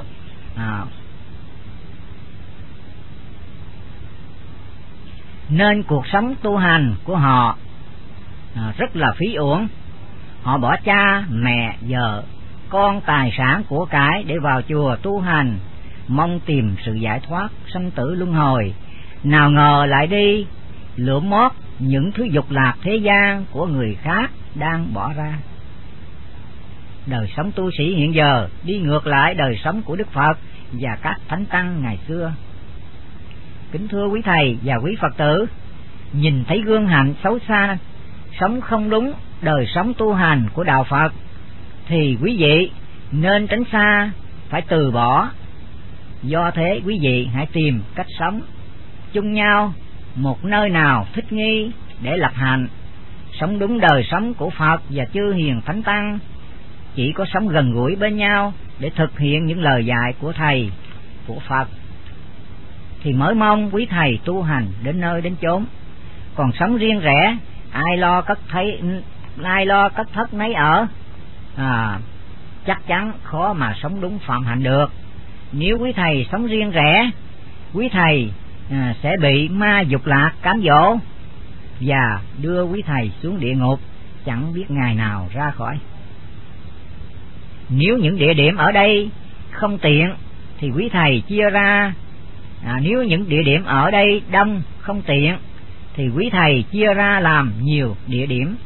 nên cuộc sống tu hành của họ rất là phí uổng. Họ bỏ cha mẹ vợ con tài sản của cải để vào chùa tu hành, mong tìm sự giải thoát sanh tử luân hồi. Nào ngờ lại đi lượm mót những thứ dục lạc thế gian của người khác đang bỏ ra. Đời sống tu sĩ hiện giờ đi ngược lại đời sống của Đức Phật và các thánh tăng ngày xưa. Kính thưa quý thầy và quý Phật tử, nhìn thấy gương hạnh xấu xa, sống không đúng đời sống tu hành của đạo Phật thì quý vị nên tránh xa, phải từ bỏ. Do thế quý vị hãy tìm cách sống chung nhau một nơi nào thích nghi để lập hạnh, sống đúng đời sống của Phật và chư hiền thánh tăng. Chỉ có sống gần gũi bên nhau để thực hiện những lời dạy của thầy của Phật thì mới mong quý thầy tu hành đến nơi đến chốn. Còn sống riêng rẽ, ai lo cất thất nấy ở, chắc chắn khó mà sống đúng phạm hạnh được. Nếu quý thầy sống riêng rẽ, quý thầy sẽ bị ma dục lạc cám dỗ và đưa quý thầy xuống địa ngục, chẳng biết ngày nào ra khỏi. Nếu những địa điểm ở đây không tiện thì quý thầy chia ra. Nếu những địa điểm ở đây đông không tiện thì quý thầy chia ra làm nhiều địa điểm,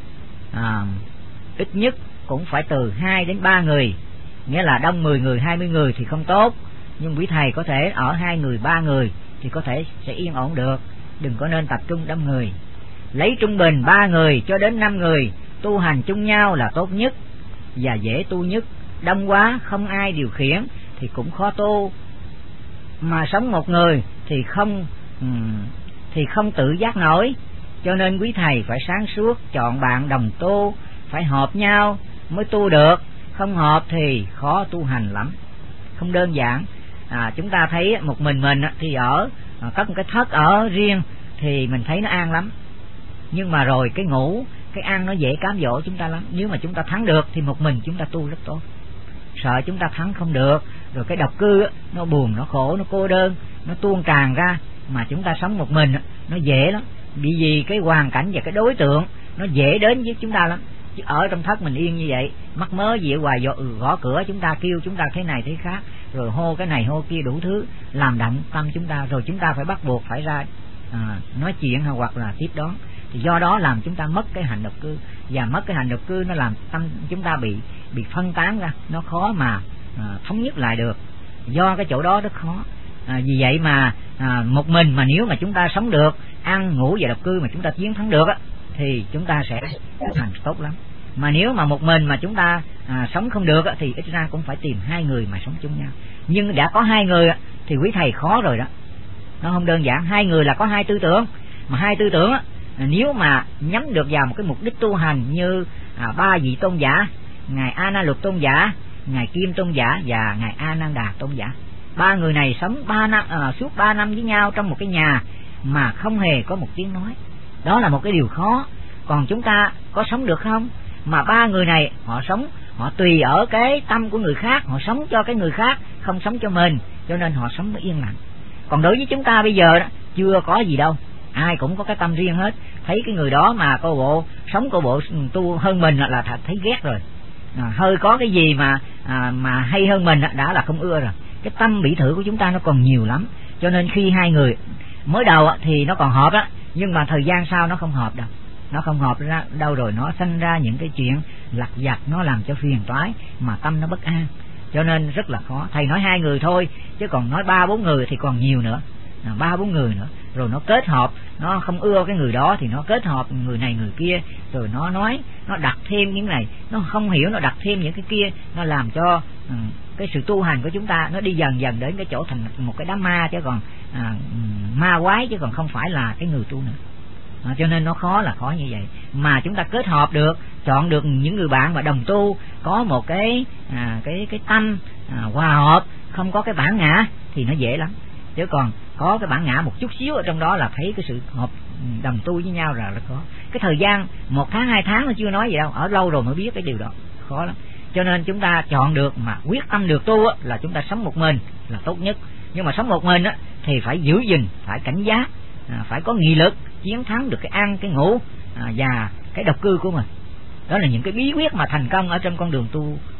ít nhất cũng phải từ 2 đến 3 người. Nghĩa là đông 10 người 20 người thì không tốt, nhưng quý thầy có thể ở 2 người 3 người thì có thể sẽ yên ổn được. Đừng có nên tập trung đông người. Lấy trung bình 3 người cho đến 5 người tu hành chung nhau là tốt nhất và dễ tu nhất. Đông quá không ai điều khiển thì cũng khó tu. Mà sống một người thì không tự giác nổi. Cho nên quý thầy phải sáng suốt chọn bạn đồng tu, phải hợp nhau mới tu được. Không hợp thì khó tu hành lắm, không đơn giản. Chúng ta thấy một mình thì có một cái thất ở riêng thì mình thấy nó an lắm, nhưng mà rồi cái ngủ cái ăn nó dễ cám dỗ chúng ta lắm. Nếu mà chúng ta thắng được thì một mình chúng ta tu rất tốt. Sợ chúng ta thắng không được, rồi cái độc cư nó buồn, nó khổ, nó cô đơn, nó tuôn tràn ra. Mà chúng ta sống một mình nó dễ lắm, vì cái hoàn cảnh và cái đối tượng nó dễ đến với chúng ta lắm. Chứ ở trong thất mình yên như vậy, mắc mớ gì ở ngoài gõ cửa chúng ta, kêu chúng ta thế này thế khác, rồi hô cái này hô kia đủ thứ, làm đặng tâm chúng ta. Rồi chúng ta phải bắt buộc phải ra nói chuyện hoặc là tiếp đón. thì do đó làm chúng ta mất cái hạnh độc cư, và mất cái hạnh độc cư nó làm tâm chúng ta bị phân tán ra, nó khó mà thống nhất lại được, do cái chỗ đó rất khó. Vì vậy mà một mình mà nếu mà chúng ta sống được, ăn ngủ và độc cư mà chúng ta chiến thắng được á, thì chúng ta sẽ thành tốt lắm. Mà nếu mà một mình mà chúng ta sống không được á, thì ít ra cũng phải tìm hai người mà sống chung nhau. Nhưng đã có hai người á, thì quý thầy khó rồi đó, nó không đơn giản. Hai người là có hai tư tưởng, mà hai tư tưởng á, nếu mà nhắm được vào một cái mục đích tu hành như ba vị tôn giả, ngài A Na Luật tôn giả, ngài Kim tôn giả và ngài A Nan Đà tôn giả, ba người này sống 3 năm suốt 3 năm với nhau trong một cái nhà mà không hề có một tiếng nói. Đó là một cái điều khó. Còn chúng ta có sống được không? Mà ba người này họ sống, họ tùy ở cái tâm của người khác, họ sống cho cái người khác, không sống cho mình, cho nên họ sống yên lặng. Còn đối với chúng ta bây giờ đó, chưa có gì đâu, ai cũng có cái tâm riêng hết. Thấy cái người đó mà cô bộ sống cô bộ tu hơn mình là thật thấy ghét rồi, hơi có cái gì mà hay hơn mình đã là không ưa rồi. Cái tâm bỉ thử của chúng ta nó còn nhiều lắm, cho nên khi hai người mới đầu thì nó còn hợp á, nhưng mà thời gian sau nó không hợp đâu, nó không hợp ra đâu, rồi nó sinh ra những cái chuyện lặt vặt, nó làm cho phiền toái mà tâm nó bất an, cho nên rất là khó. Thầy nói hai người thôi, chứ còn nói 3-4 người thì còn nhiều nữa, 3-4 người nữa, rồi nó kết hợp, nó không ưa cái người đó thì nó kết hợp người này người kia, rồi nó nói, nó đặt thêm những này, nó không hiểu nó đặt thêm những cái kia, nó làm cho cái sự tu hành của chúng ta nó đi dần dần đến cái chỗ thành một cái đám ma, chứ còn ma quái, chứ còn không phải là cái người tu nữa. Cho nên nó khó là khó như vậy. Mà chúng ta kết hợp được, chọn được những người bạn mà đồng tu, có một cái tâm hòa hợp, không có cái bản ngã thì nó dễ lắm. Chứ còn có cái bản ngã một chút xíu ở trong đó là thấy cái sự hợp đồng tu với nhau là có. Cái thời gian 1 tháng 2 tháng nó chưa nói gì đâu, ở lâu rồi mới biết cái điều đó, khó lắm. Cho nên chúng ta chọn được mà quyết tâm được tu á, là chúng ta sống một mình là tốt nhất. Nhưng mà sống một mình á, thì phải giữ gìn, phải cảnh giác, phải có nghị lực chiến thắng được cái ăn, cái ngủ và cái độc cư của mình. Đó là những cái bí quyết mà thành công ở trên con đường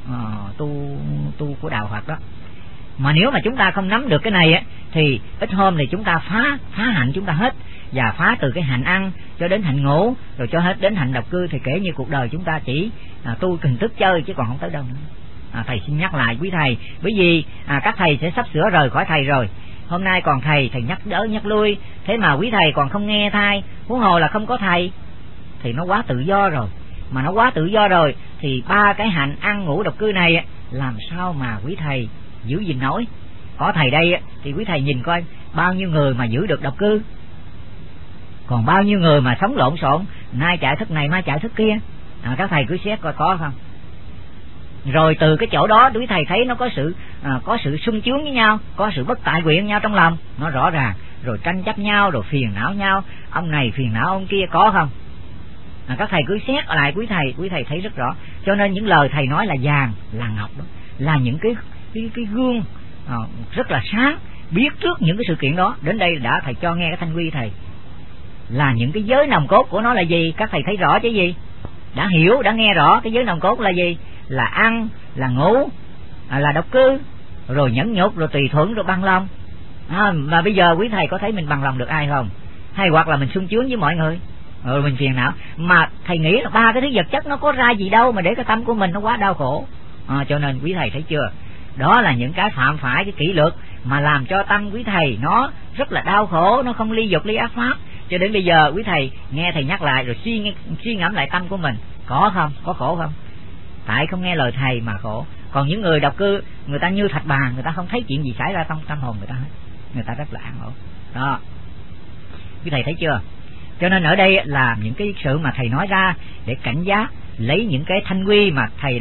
tu của đạo Phật đó. Mà nếu mà chúng ta không nắm được cái này á, thì ít hôm thì chúng ta phá hạnh chúng ta hết, và phá từ cái hạnh ăn cho đến hạnh ngủ, rồi cho hết đến hạnh độc cư, thì kể như cuộc đời chúng ta chỉ tu hình thức chơi chứ còn không tới đâu nữa. Thầy xin nhắc lại quý thầy, bởi vì các thầy sẽ sắp sửa rời khỏi thầy rồi. Hôm nay còn thầy nhắc đỡ nhắc lui, thế mà quý thầy còn không nghe thai, huống hồ là không có thầy, thì nó quá tự do rồi. Mà nó quá tự do rồi thì 3 cái hạnh ăn ngủ độc cư này làm sao mà quý thầy giữ gìn nổi. Có thầy đây thì quý thầy nhìn coi bao nhiêu người mà giữ được độc cư, còn bao nhiêu người mà sống lộn xộn, nay chạy thức này mai chạy thức kia. Các thầy cứ xét coi có không. Rồi từ cái chỗ đó quý thầy thấy nó có sự xung chướng với nhau, có sự bất tại nguyện nhau trong lòng, nó rõ ràng. Rồi tranh chấp nhau, rồi phiền não nhau, ông này phiền não ông kia, có không? Các thầy cứ xét lại quý thầy thấy rất rõ. Cho nên những lời thầy nói là vàng là ngọc đó, là những cái gương rất là sáng, biết trước những cái sự kiện đó. Đến đây đã thầy cho nghe cái thanh quy thầy là những cái giới nòng cốt của nó là gì, các thầy thấy rõ chứ gì, đã hiểu, đã nghe rõ cái giới nòng cốt là gì, là ăn, là ngủ, là độc cư, rồi nhẫn nhục, rồi tùy thuận, rồi bằng lòng. Mà bây giờ quý thầy có thấy mình bằng lòng được ai không? Hay hoặc là mình xung chướng với mọi người, rồi mình phiền não. Mà thầy nghĩ là 3 cái thứ vật chất nó có ra gì đâu mà để cái tâm của mình nó quá đau khổ. Cho nên quý thầy thấy chưa, đó là những cái phạm phải cái kỷ luật mà làm cho tâm quý thầy nó rất là đau khổ, nó không ly dục ly ác pháp. Cho đến bây giờ quý thầy nghe thầy nhắc lại rồi suy ngẫm lại tâm của mình, có không, có khổ không? Tại không nghe lời thầy mà khổ. Còn những người độc cư, người ta như thạch bàn, người ta không thấy chuyện gì xảy ra trong tâm hồn người ta hết, người ta rất là an ổn đó. Quý thầy thấy chưa? Cho nên ở đây là những cái sự mà thầy nói ra để cảnh giác, lấy những cái thanh quy mà thầy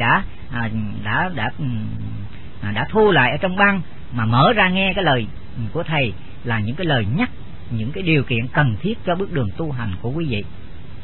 đã thu lại ở trong băng, mà mở ra nghe cái lời của thầy là những cái lời nhắc, những cái điều kiện cần thiết cho bước đường tu hành của quý vị.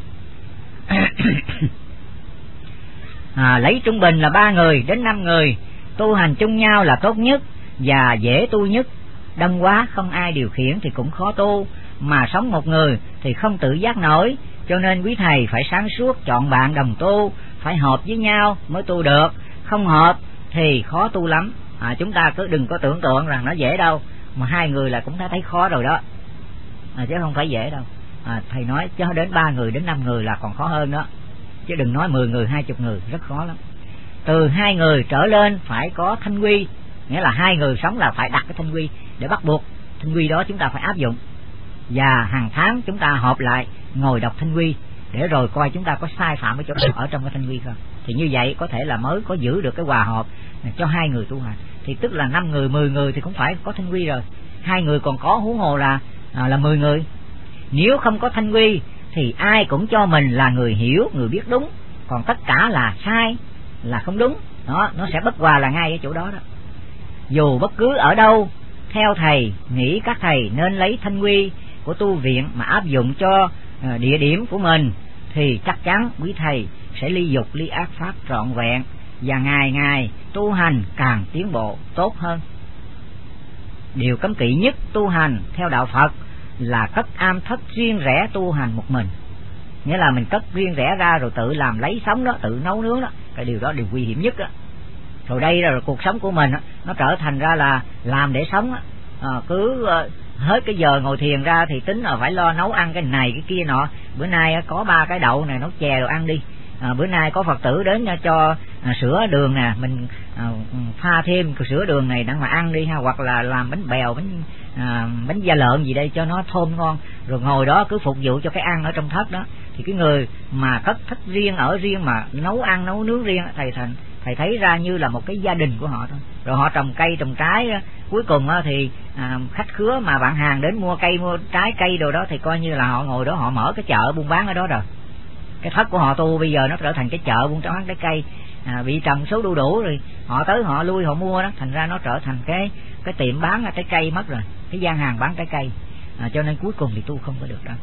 Lấy trung bình là 3 người đến 5 người tu hành chung nhau là tốt nhất và dễ tu nhất. Đông quá không ai điều khiển thì cũng khó tu, mà sống một người thì không tự giác nổi. Cho nên quý thầy phải sáng suốt chọn bạn đồng tu, phải hợp với nhau mới tu được, không hợp thì khó tu lắm. Chúng ta cứ đừng có tưởng tượng rằng nó dễ đâu, mà 2 người là cũng đã thấy khó rồi đó, chứ không phải dễ đâu. Thầy nói cho đến 3 người đến 5 người là còn khó hơn đó, chứ đừng nói 10 người 20 người, rất khó lắm. Từ 2 người trở lên phải có thanh quy, nghĩa là 2 người sống là phải đặt cái thanh quy để bắt buộc thanh quy đó chúng ta phải áp dụng, và hàng tháng chúng ta họp lại ngồi đọc thanh quy để rồi coi chúng ta có sai phạm ở chỗ ở trong cái thanh quy không. Thì như vậy có thể là mới có giữ được cái hòa hợp cho 2 người tu hành. Thì tức là 5 người 10 người thì cũng phải có thanh quy rồi, 2 người còn có, huống hồ là 10 người. Nếu không có thanh quy thì ai cũng cho mình là người hiểu, người biết đúng, còn tất cả là sai, là không đúng đó, nó sẽ bất hòa là ngay ở chỗ đó đó. Dù bất cứ ở đâu, theo thầy nghĩ các thầy nên lấy thanh quy của tu viện mà áp dụng cho địa điểm của mình, thì chắc chắn quý thầy sẽ ly dục ly ác pháp trọn vẹn, và ngày ngày tu hành càng tiến bộ tốt hơn. Điều cấm kỵ nhất tu hành theo đạo Phật là cất am thất riêng rẽ tu hành một mình, nghĩa là mình cất riêng rẽ ra rồi tự làm lấy sống đó, tự nấu nướng đó, cái điều đó điều nguy hiểm nhất đó. Rồi đây rồi cuộc sống của mình nó trở thành ra là làm để sống cứ hết cái giờ ngồi thiền ra thì tính là phải lo nấu ăn cái này cái kia nọ. Bữa nay có 3 cái đậu này nấu chè rồi ăn đi, bữa nay có Phật tử đến cho sữa đường nè, mình pha thêm cái sữa đường này để mà ăn đi ha, hoặc là làm bánh bèo, bánh da lợn gì đây cho nó thơm ngon, rồi ngồi đó cứ phục vụ cho cái ăn ở trong thất đó. Thì cái người mà cất thất riêng ở riêng mà nấu ăn nấu nướng riêng, thầy thấy ra như là một cái gia đình của họ thôi. Rồi họ trồng cây trồng trái, cuối cùng thì khách khứa mà bạn hàng đến mua cây mua trái cây đồ đó thì coi như là họ ngồi đó họ mở cái chợ buôn bán ở đó rồi. Cái thất của họ tu bây giờ nó trở thành cái chợ buôn bán trái cây, bị trồng số đu đủ rồi họ tới họ lui họ mua đó, thành ra nó trở thành cái tiệm bán trái cây mất rồi, cái gian hàng bán trái cây. Cho nên cuối cùng thì tu không có được đâu.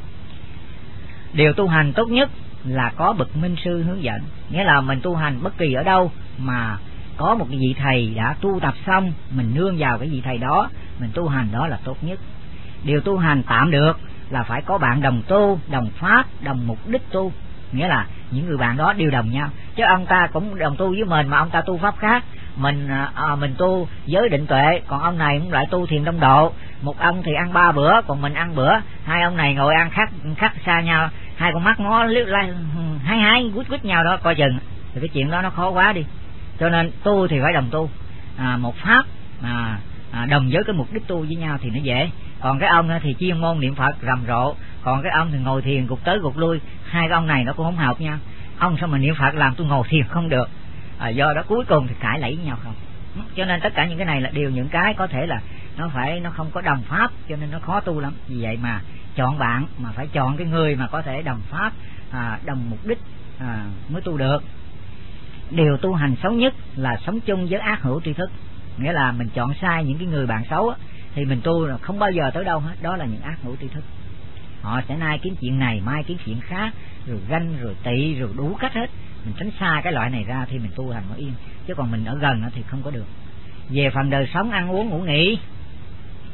Điều tu hành tốt nhất là có bậc minh sư hướng dẫn, nghĩa là mình tu hành bất kỳ ở đâu mà có một cái vị thầy đã tu tập xong, mình nương vào cái vị thầy đó mình tu hành, đó là tốt nhất. Điều tu hành tạm được là phải có bạn đồng tu, đồng pháp, đồng mục đích tu, nghĩa là những người bạn đó đều đồng nhau, chứ ông ta cũng đồng tu với mình mà ông ta tu pháp khác, mình tu giới định tuệ, còn ông này cũng lại tu thiền đông độ. Một ông thì ăn 3 bữa còn mình ăn bữa, 2 ông này ngồi ăn khác xa nhau, 2 con mắt ngó hái quýt nhau đó, coi chừng thì cái chuyện đó nó khó quá đi. Cho nên tu thì phải đồng tu, một pháp đồng với cái mục đích tu với nhau thì nó dễ. Còn cái ông thì chuyên môn niệm Phật rầm rộ, còn cái ông thì ngồi thiền gục tới gục lui, 2 cái ông này nó cũng không hợp nhau. Ông sao mà niệm Phật làm tôi ngồi thiền không được, do đó cuối cùng thì cãi lẫy với nhau không. Cho nên tất cả những cái này là đều những cái có thể là nó không có đồng pháp, cho nên nó khó tu lắm. Vì vậy mà chọn bạn mà phải chọn cái người mà có thể đồng pháp, đồng mục đích mới tu được. Điều tu hành xấu nhất là sống chung với ác hữu tri thức, nghĩa là mình chọn sai những cái người bạn xấu thì mình tu là không bao giờ tới đâu hết. Đó là những ác hữu tri thức, họ sẽ nay kiếm chuyện này mai kiếm chuyện khác, rồi ganh rồi tị rồi đủ cách hết. Mình tránh xa cái loại này ra thì mình tu hành mới yên, chứ còn mình ở gần thì không có được. Về phần đời sống ăn uống ngủ nghỉ